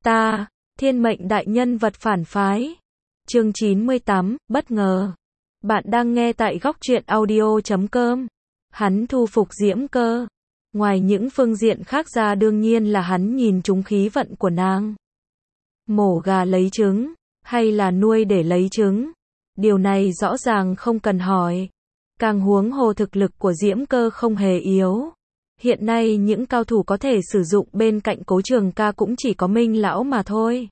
Ta, thiên mệnh đại nhân vật phản phái. Chương 98, bất ngờ. Bạn đang nghe tại góc truyện audio.com. Hắn thu phục Diễm Cơ. Ngoài những phương diện khác ra đương nhiên là hắn nhìn trúng khí vận của nàng. Mổ gà lấy trứng, hay là nuôi để lấy trứng. Điều này rõ ràng không cần hỏi. Càng huống hồ thực lực của Diễm Cơ không hề yếu. Hiện nay những cao thủ có thể sử dụng bên cạnh Cố Trường Ca cũng chỉ có Minh Lão mà thôi.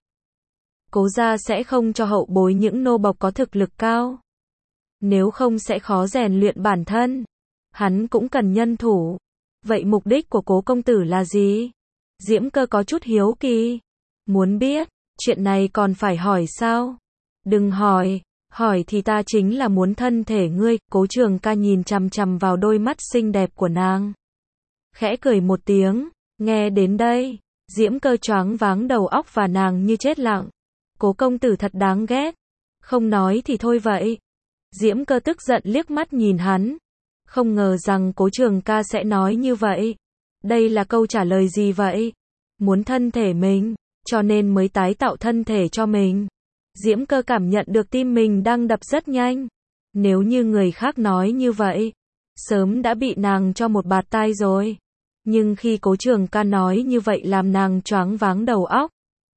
Cố gia sẽ không cho hậu bối những nô bộc có thực lực cao. Nếu không sẽ khó rèn luyện bản thân. Hắn cũng cần nhân thủ. Vậy mục đích của Cố công tử là gì? Diễm Cơ có chút hiếu kỳ. Muốn biết, chuyện này còn phải hỏi sao? Đừng hỏi, hỏi thì ta chính là muốn thân thể ngươi. Cố Trường Ca nhìn chằm chằm vào đôi mắt xinh đẹp của nàng. Khẽ cười một tiếng, nghe đến đây, Diễm Cơ choáng váng đầu óc và nàng như chết lặng. Cố công tử thật đáng ghét. Không nói thì thôi vậy. Diễm Cơ tức giận liếc mắt nhìn hắn. Không ngờ rằng Cố Trường Ca sẽ nói như vậy. Đây là câu trả lời gì vậy? Muốn thân thể mình, cho nên mới tái tạo thân thể cho mình. Diễm Cơ cảm nhận được tim mình đang đập rất nhanh. Nếu như người khác nói như vậy, sớm đã bị nàng cho một bạt tai rồi. Nhưng khi Cố Trường Ca nói như vậy làm nàng choáng váng đầu óc.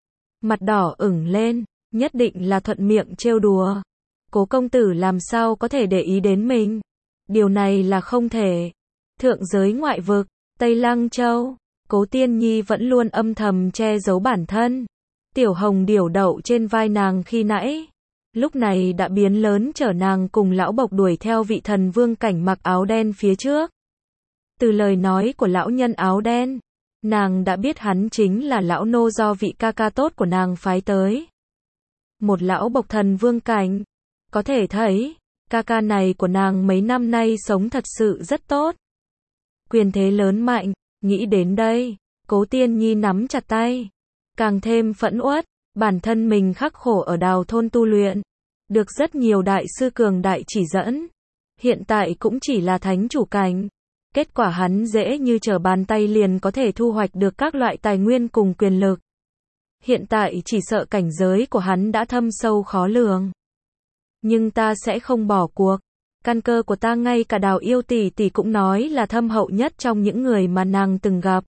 Mặt đỏ ửng lên, nhất định là thuận miệng trêu đùa. Cố công tử làm sao có thể để ý đến mình? Điều này là không thể. Thượng giới ngoại vực, Tây Lăng Châu, Cố Tiên Nhi vẫn luôn âm thầm che giấu bản thân. Tiểu hồng điểu đậu trên vai nàng khi nãy, lúc này đã biến lớn trở nàng cùng lão bộc đuổi theo vị thần vương cảnh mặc áo đen phía trước. Từ lời nói của lão nhân áo đen, nàng đã biết hắn chính là lão nô do vị ca ca tốt của nàng phái tới. Một lão bộc thần vương cảnh. Có thể thấy, ca ca này của nàng mấy năm nay sống thật sự rất tốt. Quyền thế lớn mạnh, nghĩ đến đây, Cố Tiên Nhi nắm chặt tay. Càng thêm phẫn uất, bản thân mình khắc khổ ở Đào thôn tu luyện. Được rất nhiều đại sư cường đại chỉ dẫn. Hiện tại cũng chỉ là thánh chủ cảnh. Kết quả hắn dễ như trở bàn tay liền có thể thu hoạch được các loại tài nguyên cùng quyền lực. Hiện tại chỉ sợ cảnh giới của hắn đã thâm sâu khó lường. Nhưng ta sẽ không bỏ cuộc. Căn cơ của ta ngay cả Đào yêu tỷ tỷ cũng nói là thâm hậu nhất trong những người mà nàng từng gặp.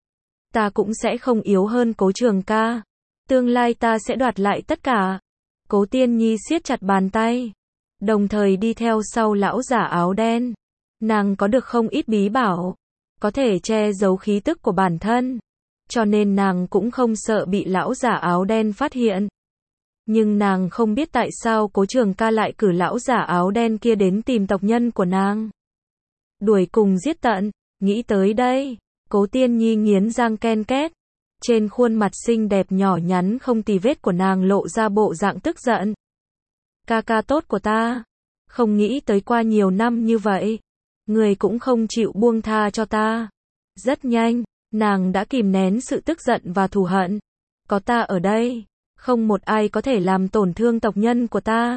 Ta cũng sẽ không yếu hơn Cố Trường Ca. Tương lai ta sẽ đoạt lại tất cả. Cố Tiên Nhi siết chặt bàn tay. Đồng thời đi theo sau lão giả áo đen. Nàng có được không ít bí bảo. Có thể che giấu khí tức của bản thân. Cho nên nàng cũng không sợ bị lão giả áo đen phát hiện. Nhưng nàng không biết tại sao Cố Trường Ca lại cử lão giả áo đen kia đến tìm tộc nhân của nàng. Đuổi cùng giết tận. Nghĩ tới đây, Cố Tiên Nhi nghiến răng ken két. Trên khuôn mặt xinh đẹp nhỏ nhắn không tì vết của nàng lộ ra bộ dạng tức giận. Ca ca tốt của ta. Không nghĩ tới qua nhiều năm như vậy. Người cũng không chịu buông tha cho ta. Rất nhanh, nàng đã kìm nén sự tức giận và thù hận. Có ta ở đây, không một ai có thể làm tổn thương tộc nhân của ta.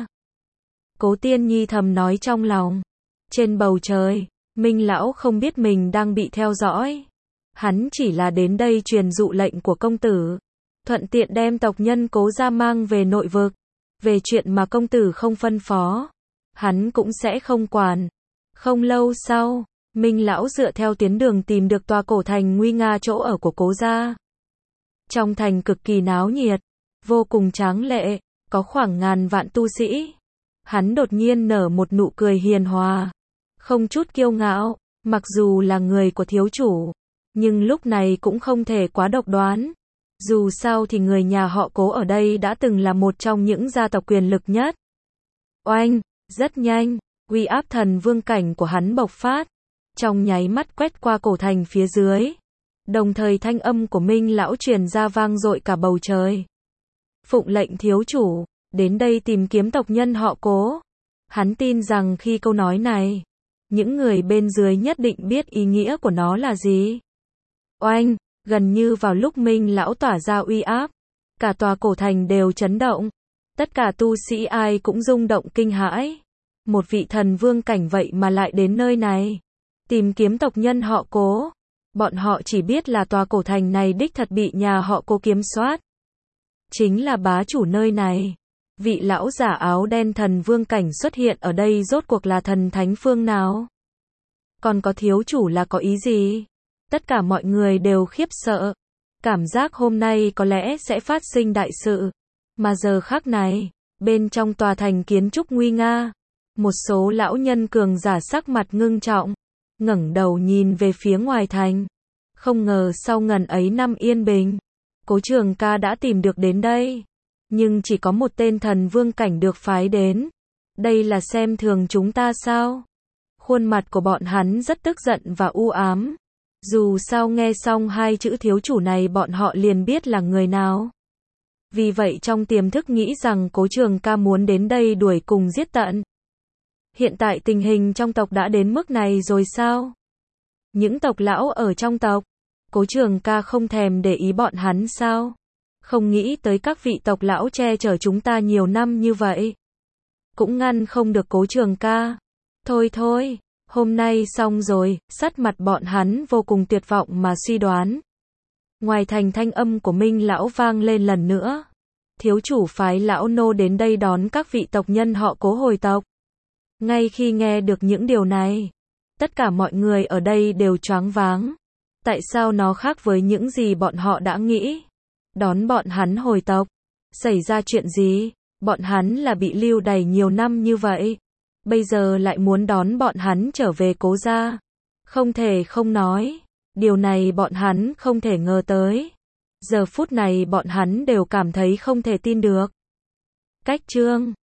Cố Tiên Nhi thầm nói trong lòng. Trên bầu trời, Minh Lão không biết mình đang bị theo dõi. Hắn chỉ là đến đây truyền dụ lệnh của công tử. Thuận tiện đem tộc nhân Cố gia mang về nội vực. Về chuyện mà công tử không phân phó, hắn cũng sẽ không quản. Không lâu sau, Minh Lão dựa theo tuyến đường tìm được tòa cổ thành nguy nga chỗ ở của Cố gia. Trong thành cực kỳ náo nhiệt, vô cùng tráng lệ, có khoảng ngàn vạn tu sĩ. Hắn đột nhiên nở một nụ cười hiền hòa, không chút kiêu ngạo, mặc dù là người của thiếu chủ, nhưng lúc này cũng không thể quá độc đoán. Dù sao thì người nhà họ Cố ở đây đã từng là một trong những gia tộc quyền lực nhất. Oanh, rất nhanh, uy áp thần vương cảnh của hắn bộc phát, trong nháy mắt quét qua cổ thành phía dưới. Đồng thời thanh âm của Minh Lão truyền ra vang dội cả bầu trời. Phụng lệnh thiếu chủ, đến đây tìm kiếm tộc nhân họ Cố. Hắn tin rằng khi câu nói này, những người bên dưới nhất định biết ý nghĩa của nó là gì. Oanh, gần như vào lúc Minh Lão tỏa ra uy áp, cả tòa cổ thành đều chấn động. Tất cả tu sĩ ai cũng rung động kinh hãi. Một vị thần vương cảnh vậy mà lại đến nơi này. Tìm kiếm tộc nhân họ Cố. Bọn họ chỉ biết là tòa cổ thành này đích thật bị nhà họ Cố kiếm soát. chính là bá chủ nơi này. Vị lão giả áo đen thần vương cảnh xuất hiện ở đây rốt cuộc là thần thánh phương nào? Còn có thiếu chủ là có ý gì? Tất cả mọi người đều khiếp sợ. Cảm giác hôm nay có lẽ sẽ phát sinh đại sự. Mà giờ khắc này, bên trong tòa thành kiến trúc nguy nga, một số lão nhân cường giả sắc mặt ngưng trọng, ngẩng đầu nhìn về phía ngoài thành. Không ngờ sau ngần ấy năm yên bình, Cố Trường Ca đã tìm được đến đây. Nhưng chỉ có một tên thần vương cảnh được phái đến. Đây là xem thường chúng ta sao? Khuôn mặt của bọn hắn rất tức giận và u ám. Dù sao nghe xong hai chữ thiếu chủ này bọn họ liền biết là người nào. Vì vậy trong tiềm thức nghĩ rằng Cố Trường Ca muốn đến đây đuổi cùng giết tận. Hiện tại tình hình trong tộc đã đến mức này rồi sao? Những tộc lão ở trong tộc, Cố Trường Ca không thèm để ý bọn hắn sao? Không nghĩ tới các vị tộc lão che chở chúng ta nhiều năm như vậy. Cũng ngăn không được Cố Trường Ca. Thôi thôi, hôm nay xong rồi, sắc mặt bọn hắn vô cùng tuyệt vọng mà suy đoán. Ngoài thành thanh âm của Minh lão vang lên lần nữa. Thiếu chủ phái lão nô đến đây đón các vị tộc nhân họ Cố hồi tộc. Ngay khi nghe được những điều này, tất cả mọi người ở đây đều choáng váng. Tại sao nó khác với những gì bọn họ đã nghĩ? Đón bọn hắn hồi tộc. Xảy ra chuyện gì? Bọn hắn là bị lưu đày nhiều năm như vậy. Bây giờ lại muốn đón bọn hắn trở về Cố gia. Không thể không nói. Điều này bọn hắn không thể ngờ tới. Giờ phút này bọn hắn đều cảm thấy không thể tin được. Cách chương